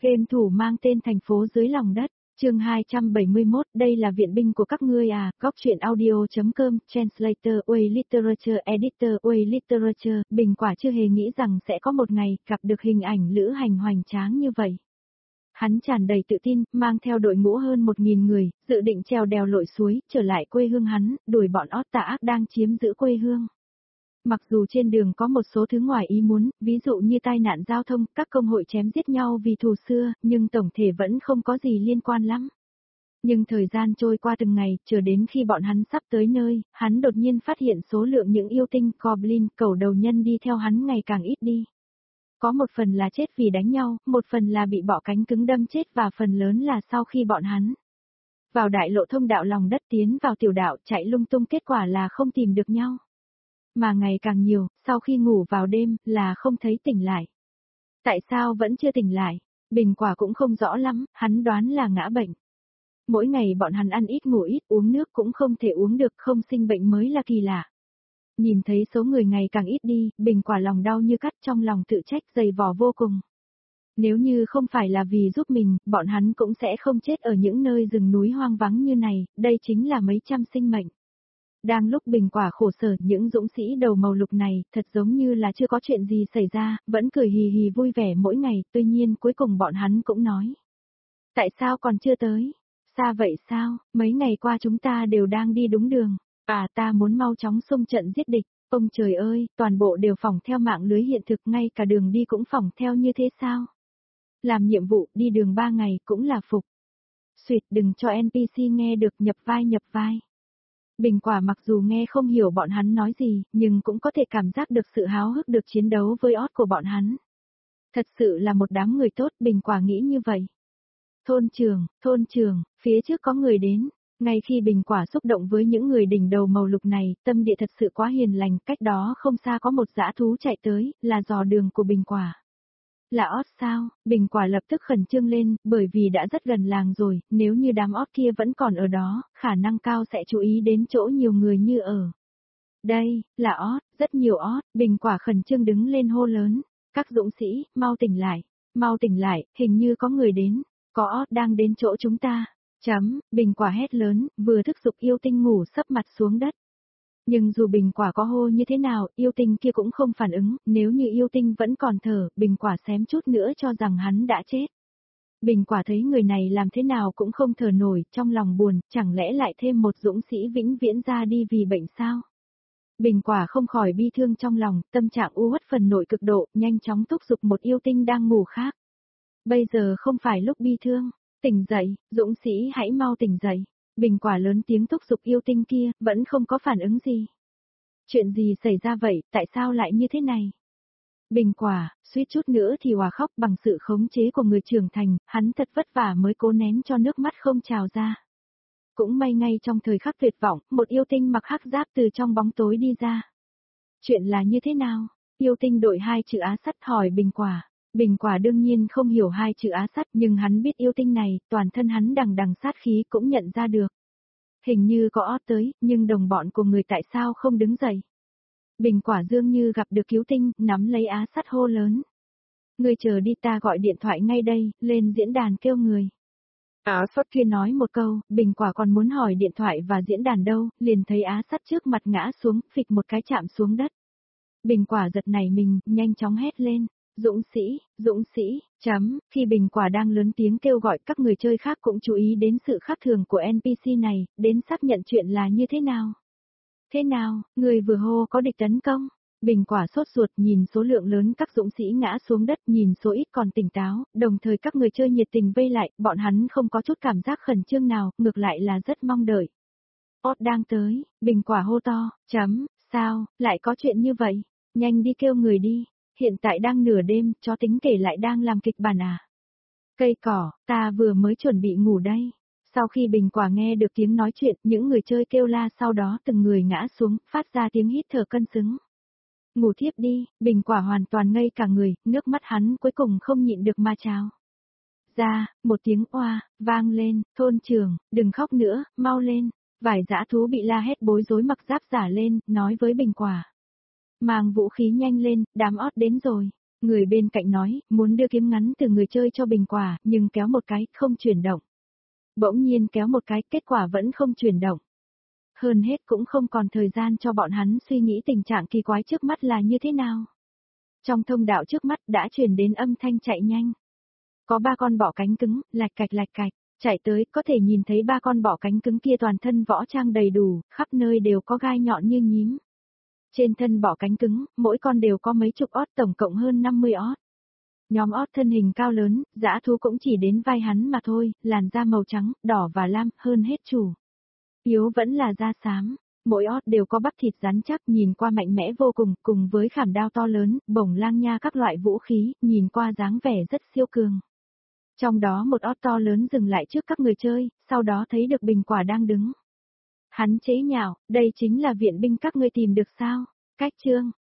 Game thủ mang tên thành phố dưới lòng đất, chương 271, đây là viện binh của các ngươi à, góc truyện audio.com, translator, way literature, editor, way literature, Bình quả chưa hề nghĩ rằng sẽ có một ngày gặp được hình ảnh lữ hành hoành tráng như vậy. Hắn tràn đầy tự tin, mang theo đội ngũ hơn 1.000 người, dự định trèo đèo lội suối, trở lại quê hương hắn, đuổi bọn ót tà ác đang chiếm giữ quê hương. Mặc dù trên đường có một số thứ ngoài ý muốn, ví dụ như tai nạn giao thông, các công hội chém giết nhau vì thù xưa, nhưng tổng thể vẫn không có gì liên quan lắm. Nhưng thời gian trôi qua từng ngày, chờ đến khi bọn hắn sắp tới nơi, hắn đột nhiên phát hiện số lượng những yêu tinh, goblin, cẩu đầu nhân đi theo hắn ngày càng ít đi. Có một phần là chết vì đánh nhau, một phần là bị bọ cánh cứng đâm chết và phần lớn là sau khi bọn hắn vào đại lộ thông đạo lòng đất tiến vào tiểu đạo chạy lung tung, kết quả là không tìm được nhau. Mà ngày càng nhiều, sau khi ngủ vào đêm, là không thấy tỉnh lại. Tại sao vẫn chưa tỉnh lại? Bình quả cũng không rõ lắm, hắn đoán là ngã bệnh. Mỗi ngày bọn hắn ăn ít ngủ ít, uống nước cũng không thể uống được, không sinh bệnh mới là kỳ lạ. Nhìn thấy số người ngày càng ít đi, Bình quả lòng đau như cắt, trong lòng tự trách dày vò vô cùng. Nếu như không phải là vì giúp mình, bọn hắn cũng sẽ không chết ở những nơi rừng núi hoang vắng như này, đây chính là mấy trăm sinh mệnh. Đang lúc Bình quả khổ sở, những dũng sĩ đầu màu lục này, thật giống như là chưa có chuyện gì xảy ra, vẫn cười hì hì vui vẻ mỗi ngày, tuy nhiên cuối cùng bọn hắn cũng nói. Tại sao còn chưa tới? Xa vậy sao, mấy ngày qua chúng ta đều đang đi đúng đường. À, ta muốn mau chóng xung trận giết địch. Ông trời ơi, toàn bộ đều phỏng theo mạng lưới hiện thực, ngay cả đường đi cũng phỏng theo như thế sao? Làm nhiệm vụ, đi đường 3 ngày cũng là phục. Xuyệt, đừng cho NPC nghe được, nhập vai nhập vai. Bình quả mặc dù nghe không hiểu bọn hắn nói gì, nhưng cũng có thể cảm giác được sự háo hức được chiến đấu với ót của bọn hắn. Thật sự là một đám người tốt, Bình quả nghĩ như vậy. Thôn trường, phía trước có người đến. Ngay khi Bình quả xúc động với những người đỉnh đầu màu lục này, tâm địa thật sự quá hiền lành, cách đó không xa có một dã thú chạy tới, là dò đường của Bình quả. Là ót sao? Bình quả lập tức khẩn trương lên, bởi vì đã rất gần làng rồi, nếu như đám ót kia vẫn còn ở đó, khả năng cao sẽ chú ý đến chỗ nhiều người như ở. Đây, là ót, rất nhiều ót, Bình quả khẩn trương đứng lên hô lớn. Các dũng sĩ, mau tỉnh lại, hình như có người đến, có ót đang đến chỗ chúng ta. Bình quả hét lớn, vừa thức giục yêu tinh ngủ sấp mặt xuống đất. Nhưng dù Bình quả có hô như thế nào, yêu tinh kia cũng không phản ứng, nếu như yêu tinh vẫn còn thở, Bình quả xém chút nữa cho rằng hắn đã chết. Bình quả thấy người này làm thế nào cũng không thở nổi, trong lòng buồn, chẳng lẽ lại thêm một dũng sĩ vĩnh viễn ra đi vì bệnh sao? Bình quả không khỏi bi thương trong lòng, tâm trạng u uất phần nội cực độ, nhanh chóng thúc giục một yêu tinh đang ngủ khác. Bây giờ không phải lúc bi thương, tỉnh dậy, dũng sĩ hãy mau tỉnh dậy. Bình quả lớn tiếng thúc giục yêu tinh kia, vẫn không có phản ứng gì. Chuyện gì xảy ra vậy, tại sao lại như thế này? Bình quả, suýt chút nữa thì hòa khóc, bằng sự khống chế của người trưởng thành, hắn thật vất vả mới cố nén cho nước mắt không trào ra. Cũng may ngay trong thời khắc tuyệt vọng, một yêu tinh mặc hắc giáp từ trong bóng tối đi ra. Chuyện là như thế nào? Yêu tinh đội 2 chữ Á Sắt hỏi Bình quả. Bình quả đương nhiên không hiểu 2 chữ Á Sắt, nhưng hắn biết yêu tinh này, toàn thân hắn đằng đằng sát khí cũng nhận ra được. Hình như có ót tới, nhưng đồng bọn của người tại sao không đứng dậy? Bình quả dường như gặp được cứu tinh, nắm lấy Á Sắt hô lớn. Người chờ đi, ta gọi điện thoại ngay đây, lên diễn đàn kêu người. Á Sắt kia nói một câu, Bình quả còn muốn hỏi điện thoại và diễn đàn đâu, liền thấy Á Sắt trước mặt ngã xuống, phịch một cái chạm xuống đất. Bình quả giật nảy mình, nhanh chóng hét lên. Dũng sĩ, khi Bình quả đang lớn tiếng kêu gọi, các người chơi khác cũng chú ý đến sự khác thường của NPC này, đến xác nhận chuyện là như thế nào. Thế nào, người vừa hô có địch tấn công? Bình quả sốt ruột nhìn số lượng lớn các dũng sĩ ngã xuống đất, nhìn số ít còn tỉnh táo, đồng thời các người chơi nhiệt tình vây lại, bọn hắn không có chút cảm giác khẩn trương nào, ngược lại là rất mong đợi. Ót đang tới, Bình quả hô to, sao, lại có chuyện như vậy? Nhanh đi kêu người đi. Hiện tại đang nửa đêm, chó tính kể lại đang làm kịch bản à? Cây cỏ, ta vừa mới chuẩn bị ngủ đây. Sau khi Bình quả nghe được tiếng nói chuyện, những người chơi kêu la, sau đó từng người ngã xuống, phát ra tiếng hít thở cân xứng. Ngủ thiếp đi, Bình quả hoàn toàn ngây cả người, nước mắt hắn cuối cùng không nhịn được mà trào ra, một tiếng oa, vang lên, thôn trường, đừng khóc nữa, mau lên. Vài dã thú bị la hét bối rối mặc giáp giả lên, nói với Bình quả. Mang vũ khí nhanh lên, đám ót đến rồi. Người bên cạnh nói, muốn đưa kiếm ngắn từ người chơi cho bình quả, nhưng kéo một cái, không chuyển động. Bỗng nhiên kéo một cái, kết quả vẫn không chuyển động. Hơn hết cũng không còn thời gian cho bọn hắn suy nghĩ tình trạng kỳ quái trước mắt là như thế nào. Trong thông đạo trước mắt đã truyền đến âm thanh chạy nhanh. Có 3 con bọ cánh cứng, lạch cạch, chạy tới, có thể nhìn thấy 3 con bọ cánh cứng kia toàn thân võ trang đầy đủ, khắp nơi đều có gai nhọn như nhím. Trên thân bọ cánh cứng, mỗi con đều có mấy chục ót, tổng cộng hơn 50 ót. Nhóm ót thân hình cao lớn, dã thú cũng chỉ đến vai hắn mà thôi, làn da màu trắng, đỏ và lam, hơn hết chủ. Yếu vẫn là da xám, mỗi ót đều có bắp thịt rắn chắc, nhìn qua mạnh mẽ vô cùng, cùng với khảm đao to lớn, bổng lang nha các loại vũ khí, nhìn qua dáng vẻ rất siêu cường. Trong đó một ót to lớn dừng lại trước các người chơi, sau đó thấy được bình quả đang đứng. Hắn chế nhạo, đây chính là viện binh các ngươi tìm được sao? Cách chương,